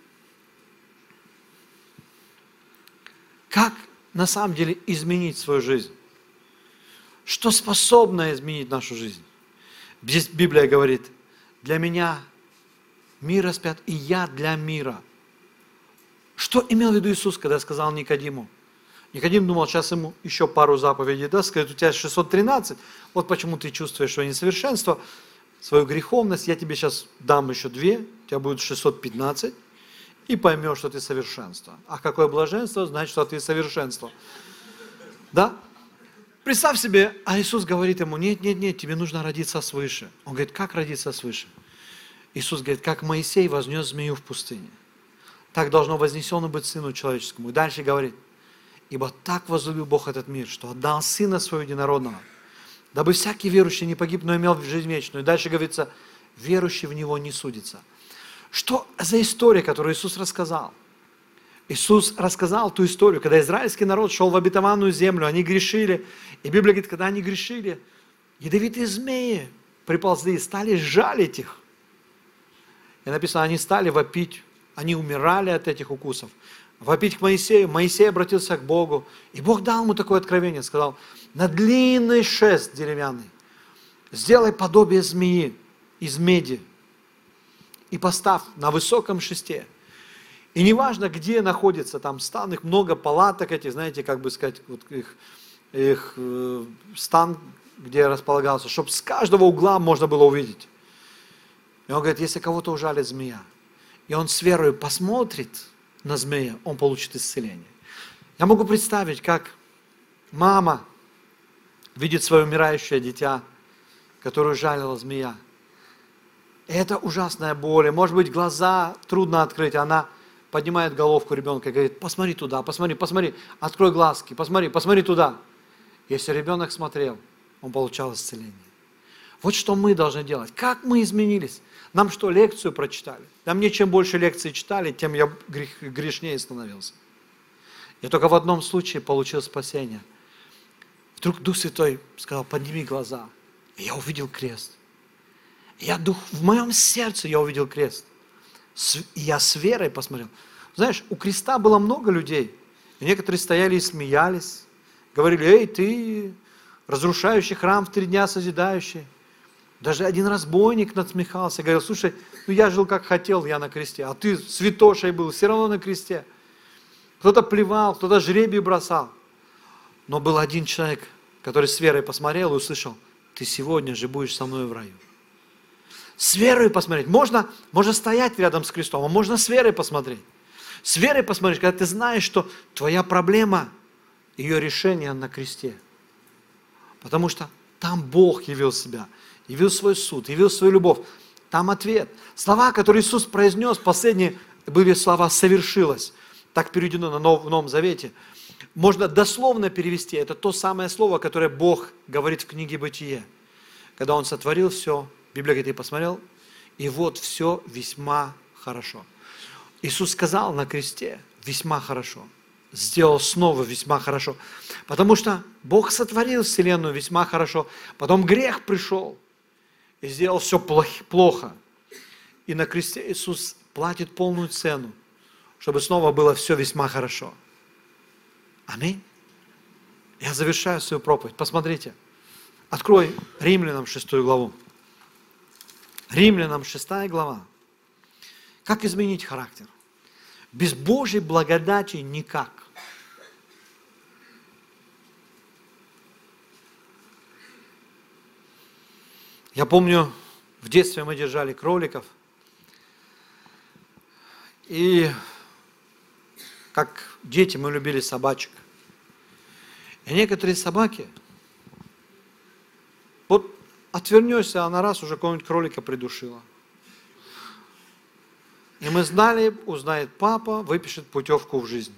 как на самом деле изменить свою жизнь? Что способно изменить нашу жизнь? Здесь Библия говорит, для меня мир распят, и я для мира. Что имел в виду Иисус, когда сказал Никодиму? Никодим думал, сейчас ему еще пару заповедей даст, скажет, у тебя 613, вот почему ты чувствуешь свое несовершенство, свою греховность, я тебе сейчас дам еще 2, у тебя будет 615, и поймешь, что ты совершенство. А какое блаженство, значит, что ты совершенство. Да? Представь себе, а Иисус говорит ему, нет, нет, нет, тебе нужно родиться свыше. Он говорит, как родиться свыше? Иисус говорит, как Моисей вознес змею в пустыне, так должно вознесено быть Сыну Человеческому. И дальше говорит, ибо так возлюбил Бог этот мир, что отдал Сына Своего Единородного, дабы всякий верующий не погиб, но имел жизнь вечную. И дальше говорится, верующий в Него не судится. Что за история, которую Иисус рассказал? Иисус рассказал ту историю, когда израильский народ шел в обетованную землю, они грешили. И Библия говорит, когда они грешили, ядовитые змеи приползли и стали жалить их. И написано, они стали вопить, они умирали от этих укусов. Вопить к Моисею, Моисей обратился к Богу. И Бог дал ему такое откровение, сказал, на длинный шест деревянный сделай подобие змеи из меди и поставь на высоком шесте. И неважно, где находится там стан, их много палаток этих, знаете, как бы сказать, вот их стан, где располагался, чтобы с каждого угла можно было увидеть. И он говорит, если кого-то ужалит змея, и он с верой посмотрит на змея, он получит исцеление. Я могу представить, как мама видит свое умирающее дитя, которое жалила змея. И это ужасная боль. Может быть, глаза трудно открыть, она поднимает головку ребенка и говорит, посмотри туда, посмотри, посмотри, открой глазки, посмотри, посмотри туда. Если ребенок смотрел, он получал исцеление. Вот что мы должны делать. Как мы изменились? Нам что, лекцию прочитали? Да мне чем больше лекций читали, тем я грешнее становился. Я только в одном случае получил спасение. Вдруг Дух Святой сказал, подними глаза. И я увидел крест. В моем сердце я увидел крест. И я с верой посмотрел. Знаешь, у креста было много людей. И некоторые стояли и смеялись. Говорили, эй, ты, разрушающий храм в 3 дня созидающий. Даже один разбойник насмехался. Говорил, слушай, ну я жил как хотел, я на кресте. А ты святошей был, все равно на кресте. Кто-то плевал, кто-то жребий бросал. Но был один человек, который с верой посмотрел и услышал, ты сегодня же будешь со мной в раю. С верой посмотреть. Можно стоять рядом с крестом, а можно с верой посмотреть. С верой посмотреть, когда ты знаешь, что твоя проблема, ее решение на кресте. Потому что там Бог явил себя, явил свой суд, явил свою любовь. Там ответ. Слова, которые Иисус произнес, последние были слова «совершилось». Так переведено в Новом Завете. Можно дословно перевести. Это то самое слово, которое Бог говорит в книге «Бытие». Когда Он сотворил все, Библия говорит, я посмотрел, и вот все весьма хорошо. Иисус сказал на кресте весьма хорошо. Сделал снова весьма хорошо. Потому что Бог сотворил вселенную весьма хорошо. Потом грех пришел и сделал все плохо. И на кресте Иисус платит полную цену, чтобы снова было все весьма хорошо. Аминь. Я завершаю свою проповедь. Посмотрите. Открой Римлянам 6 главу. Римлянам 6 глава. Как изменить характер? Без Божьей благодати никак. Я помню, в детстве мы держали кроликов. И как дети мы любили собачек. И некоторые собаки, вот отвернешься, она раз уже какого-нибудь кролика придушила. И мы знали, узнает папа, выпишет путевку в жизнь.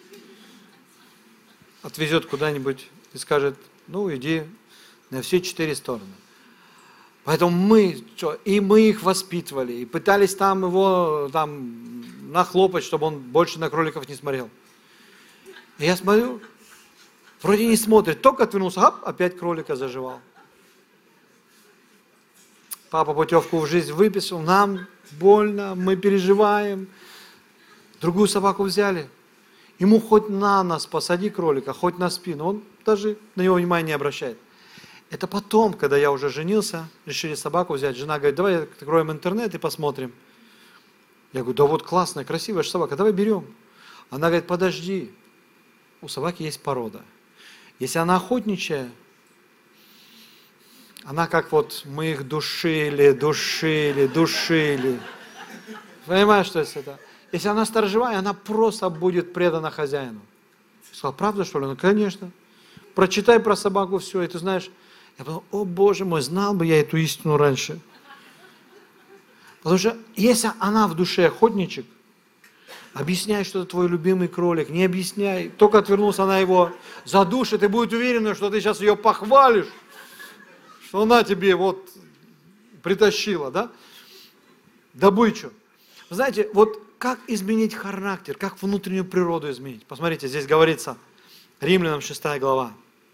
Отвезет куда-нибудь и скажет, ну иди на все 4 стороны. Поэтому мы их воспитывали, и пытались там его нахлопать, чтобы он больше на кроликов не смотрел. И я смотрю, вроде не смотрит, только отвернулся, опять кролика заживал. Папа путевку в жизнь выписал, нам больно, мы переживаем. Другую собаку взяли. Ему хоть на нос посади кролика, хоть на спину, он даже на него внимания не обращает. Это потом, когда я уже женился, решили собаку взять. Жена говорит, давай откроем интернет и посмотрим. Я говорю, да вот классная, красивая собака, давай берем. Она говорит, подожди, у собаки есть порода. Если она охотничья, она как вот мы их душили. Понимаешь, что это? Если она сторожевая, она просто будет предана хозяину. Я сказал, правда что ли? Ну, конечно. прочитай про собаку все, и ты знаешь, я подумал, о Боже мой, знал бы я эту истину раньше. Потому что если она в душе охотничек, объясняй, что это твой любимый кролик, не объясняй. Только отвернулся, она его задушит и будет уверена, что ты сейчас ее похвалишь, что она тебе вот притащила, да? Добычу. Вы знаете, вот как изменить характер, как внутреннюю природу изменить? Посмотрите, здесь говорится, Римлянам 6 глава.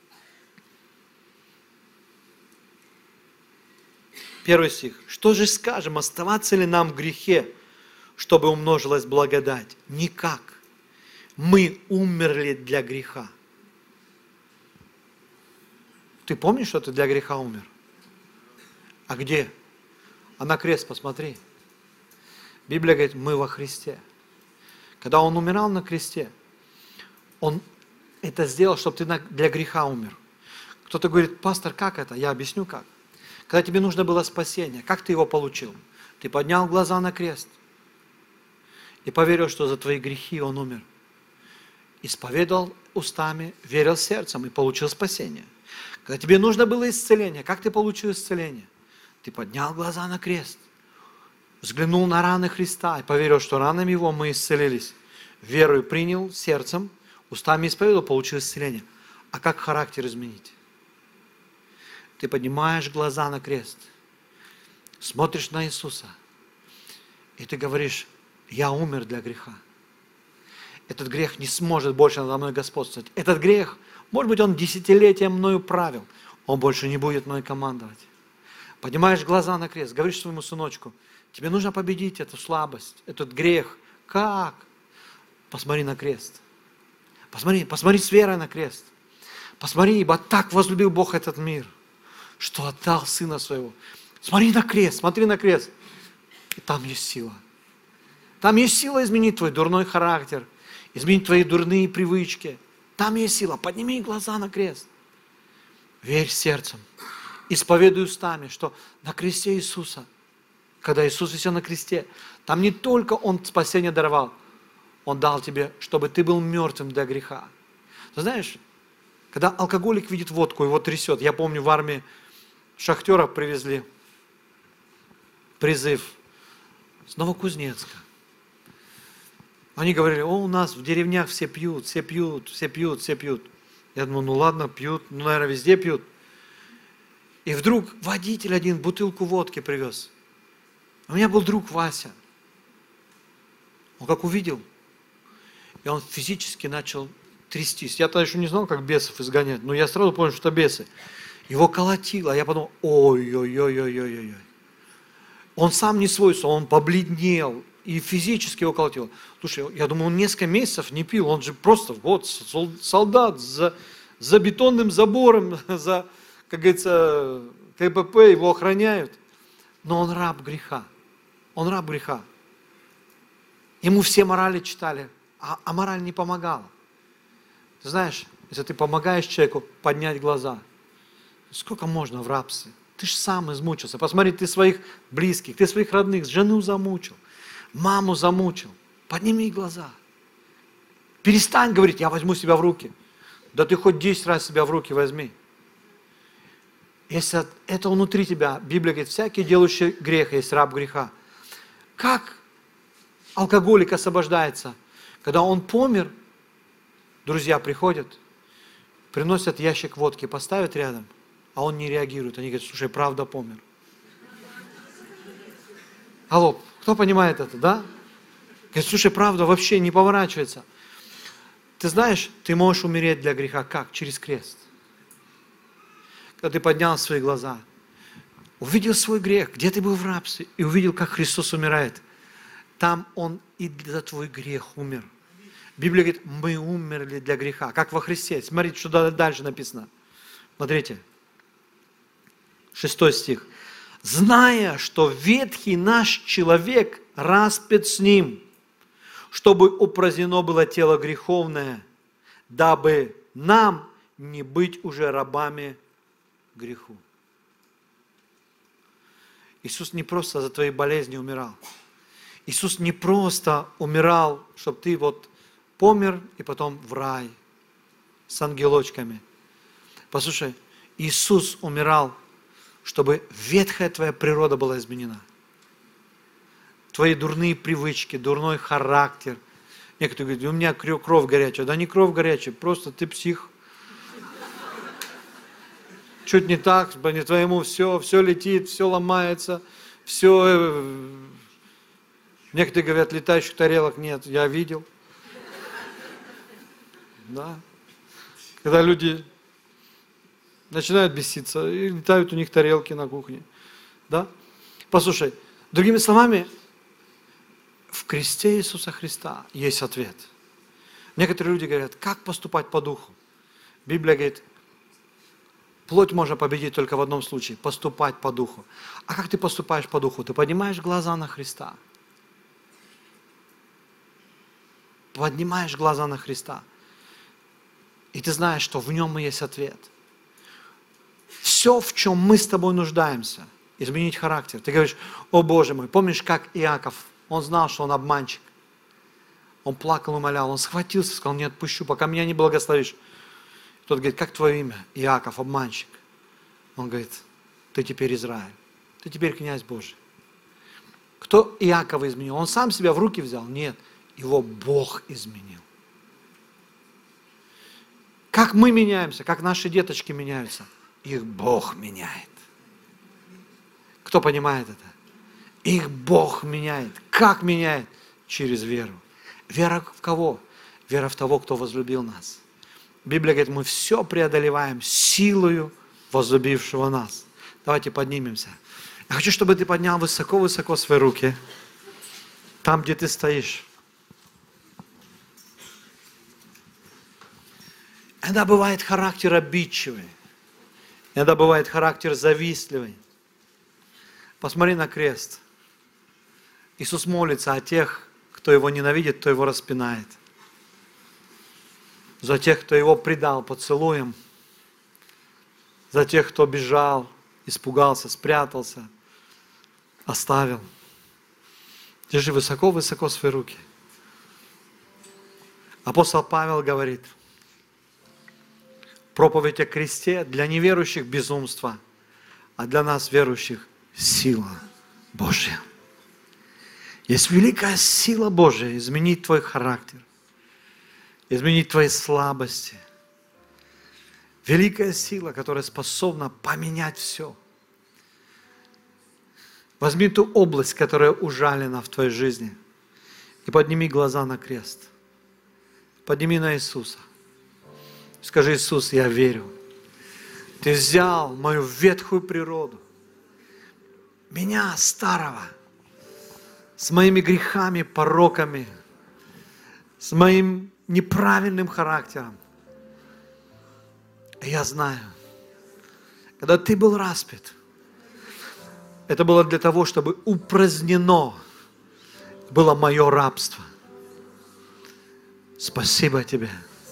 1 стих. Что же скажем, оставаться ли нам в грехе, чтобы умножилась благодать? Никак. Мы умерли для греха. Ты помнишь, что ты для греха умер? А где? А на крест посмотри. Библия говорит, мы во Христе. Когда Он умирал на кресте, Он это сделал, чтобы ты для греха умер. Кто-то говорит, пастор, как это? Я объясню как. Когда тебе нужно было спасение, как ты его получил? Ты поднял глаза на крест и поверил, что за твои грехи Он умер. Исповедовал устами, верил сердцем и получил спасение. Когда тебе нужно было исцеление, как ты получил исцеление? Ты поднял глаза на крест, взглянул на раны Христа и поверил, что ранами Его мы исцелились. Верою принял сердцем, устами исповедовал, получил исцеление. А как характер изменить? Ты поднимаешь глаза на крест, смотришь на Иисуса, и ты говоришь, я умер для греха. Этот грех не сможет больше надо мной господствовать. Этот грех, может быть, он десятилетия мною правил, он больше не будет мной командовать. Поднимаешь глаза на крест, говоришь своему сыночку, тебе нужно победить эту слабость, этот грех. Как? Посмотри на крест. Посмотри с верой на крест. Посмотри, ибо так возлюбил Бог этот мир, что отдал Сына Своего. Смотри на крест, смотри на крест. И там есть сила. Там есть сила изменить твой дурной характер, изменить твои дурные привычки. Там есть сила. Подними глаза на крест. Верь сердцем. Исповедуй устами, что на кресте Иисуса, когда Иисус висел на кресте, там не только Он спасение даровал, Он дал тебе, чтобы ты был мертвым для греха. Ты знаешь, когда алкоголик видит водку, его трясет. Я помню, в армии шахтеров привезли призыв с Новокузнецка. Они говорили, у нас в деревнях все пьют, все пьют, все пьют, все пьют. Я думаю, ну ладно, пьют, ну, наверное, везде пьют. И вдруг водитель один бутылку водки привез. У меня был друг Вася. Он как увидел, и он физически начал трястись. Я тогда еще не знал, как бесов изгонять, но я сразу понял, что это бесы. Его колотило, а я подумал, ой-ой-ой-ой-ой-ой. Он сам не свойствовал, он побледнел, и физически его колотило. Слушай, я думаю, он несколько месяцев не пил, он же просто вот солдат за бетонным забором, за, как говорится, КПП, его охраняют. Но он раб греха. Он раб греха. Ему все морали читали, а мораль не помогала. Ты знаешь, если ты помогаешь человеку поднять глаза, сколько можно в рабстве? Ты же сам измучился. Посмотри, ты своих близких, ты своих родных, жену замучил, маму замучил. Подними глаза. Перестань говорить, я возьму себя в руки. Да ты хоть 10 раз себя в руки возьми. Если это внутри тебя, Библия говорит, всякий делающий грех есть раб греха. Как алкоголик освобождается? Когда он помер, друзья приходят, приносят ящик водки, поставят рядом, а он не реагирует. Они говорят, слушай, правда помер. Алло, кто понимает это, да? Говорит, слушай, правда вообще не поворачивается. Ты знаешь, ты можешь умереть для греха. Как? Через крест. Когда ты поднял свои глаза, увидел свой грех, где ты был в рабстве, и увидел, как Христос умирает. Там Он и за твой грех умер. Библия говорит, мы умерли для греха, как во Христе. Смотрите, что дальше написано. Смотрите, 6 стих. «Зная, что ветхий наш человек распят с ним, чтобы упразднено было тело греховное, дабы нам не быть уже рабами греху». Иисус не просто за твои болезни умирал. Иисус не просто умирал, чтобы ты вот помер и потом в рай с ангелочками. Послушай, Иисус умирал, чтобы ветхая твоя природа была изменена. Твои дурные привычки, дурной характер. Некоторые говорят, у меня кровь горячая. Да не кровь горячая, просто ты псих. Чуть не так, не твоему все летит, все ломается, все... Некоторые говорят, летающих тарелок нет, я видел. Да. Когда люди начинают беситься, и летают у них тарелки на кухне. Да? Послушай, другими словами, в кресте Иисуса Христа есть ответ. Некоторые люди говорят, как поступать по духу? Библия говорит, плоть можно победить только в одном случае, поступать по духу. А как ты поступаешь по духу? Ты поднимаешь глаза на Христа. Поднимаешь глаза на Христа. И ты знаешь, что в нем есть ответ. Все, в чем мы с тобой нуждаемся, изменить характер. Ты говоришь, о Боже мой, помнишь, как Иаков, он знал, что он обманщик. Он плакал, умолял, он схватился, сказал, не отпущу, пока меня не благословишь. Тот говорит, как твое имя? Иаков, обманщик. Он говорит, ты теперь Израиль, ты теперь князь Божий. Кто Иакова изменил? Он сам себя в руки взял? Нет, его Бог изменил. Как мы меняемся, как наши деточки меняются? Их Бог меняет. Кто понимает это? Их Бог меняет. Как меняет? Через веру. Вера в кого? Вера в того, кто возлюбил нас. Библия говорит, мы все преодолеваем силою возлюбившего нас. Давайте поднимемся. Я хочу, чтобы ты поднял высоко-высоко свои руки. Там, где ты стоишь. Иногда бывает характер обидчивый. Иногда бывает характер завистливый. Посмотри на крест. Иисус молится о тех, кто его ненавидит, кто его распинает. За тех, кто его предал поцелуем. За тех, кто бежал, испугался, спрятался, оставил. Держи высоко-высоко свои руки. Апостол Павел говорит, проповедь о кресте для неверующих безумство, а для нас, верующих, сила Божья. Есть великая сила Божья изменить твой характер, изменить твои слабости. Великая сила, которая способна поменять все. Возьми ту область, которая ужалена в твоей жизни, и подними глаза на крест. Подними на Иисуса. Скажи, Иисус, я верю. Ты взял мою ветхую природу, меня старого, с моими грехами, пороками, с моим неправильным характером. И я знаю, когда ты был распят, это было для того, чтобы упразднено было мое рабство. Спасибо тебе.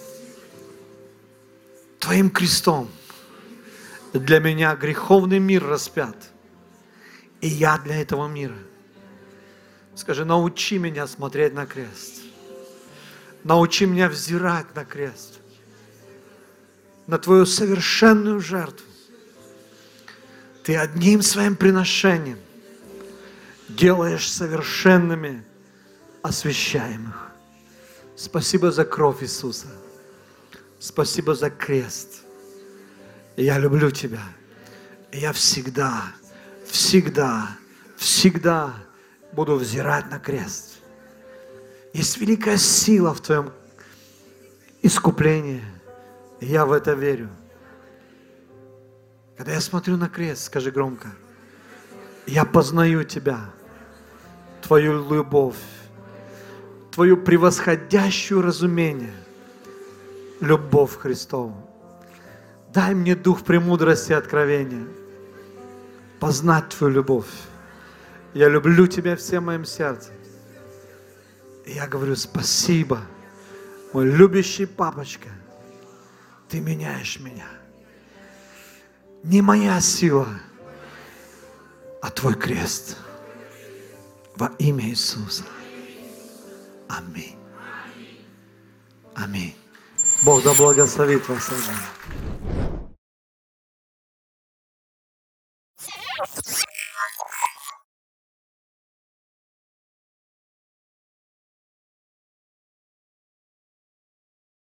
Твоим крестом для меня греховный мир распят. И я для этого мира. Скажи, научи меня смотреть на крест. Научи меня взирать на крест. На Твою совершенную жертву. Ты одним своим приношением делаешь совершенными освящаемых. Спасибо за кровь Иисуса. Спасибо за крест. И я люблю Тебя. И я всегда буду взирать на крест. Есть великая сила в Твоем искуплении. И я в это верю. Когда я смотрю на крест, скажи громко, я познаю Тебя, Твою любовь, Твою превосходящую разумение, любовь Христову. Дай мне дух премудрости и откровения, познать Твою любовь. Я люблю Тебя всем моим сердцем. И я говорю, спасибо, мой любящий папочка, Ты меняешь меня. Не моя сила, а Твой крест. Во имя Иисуса. Аминь. Аминь. Бог да благословит вас.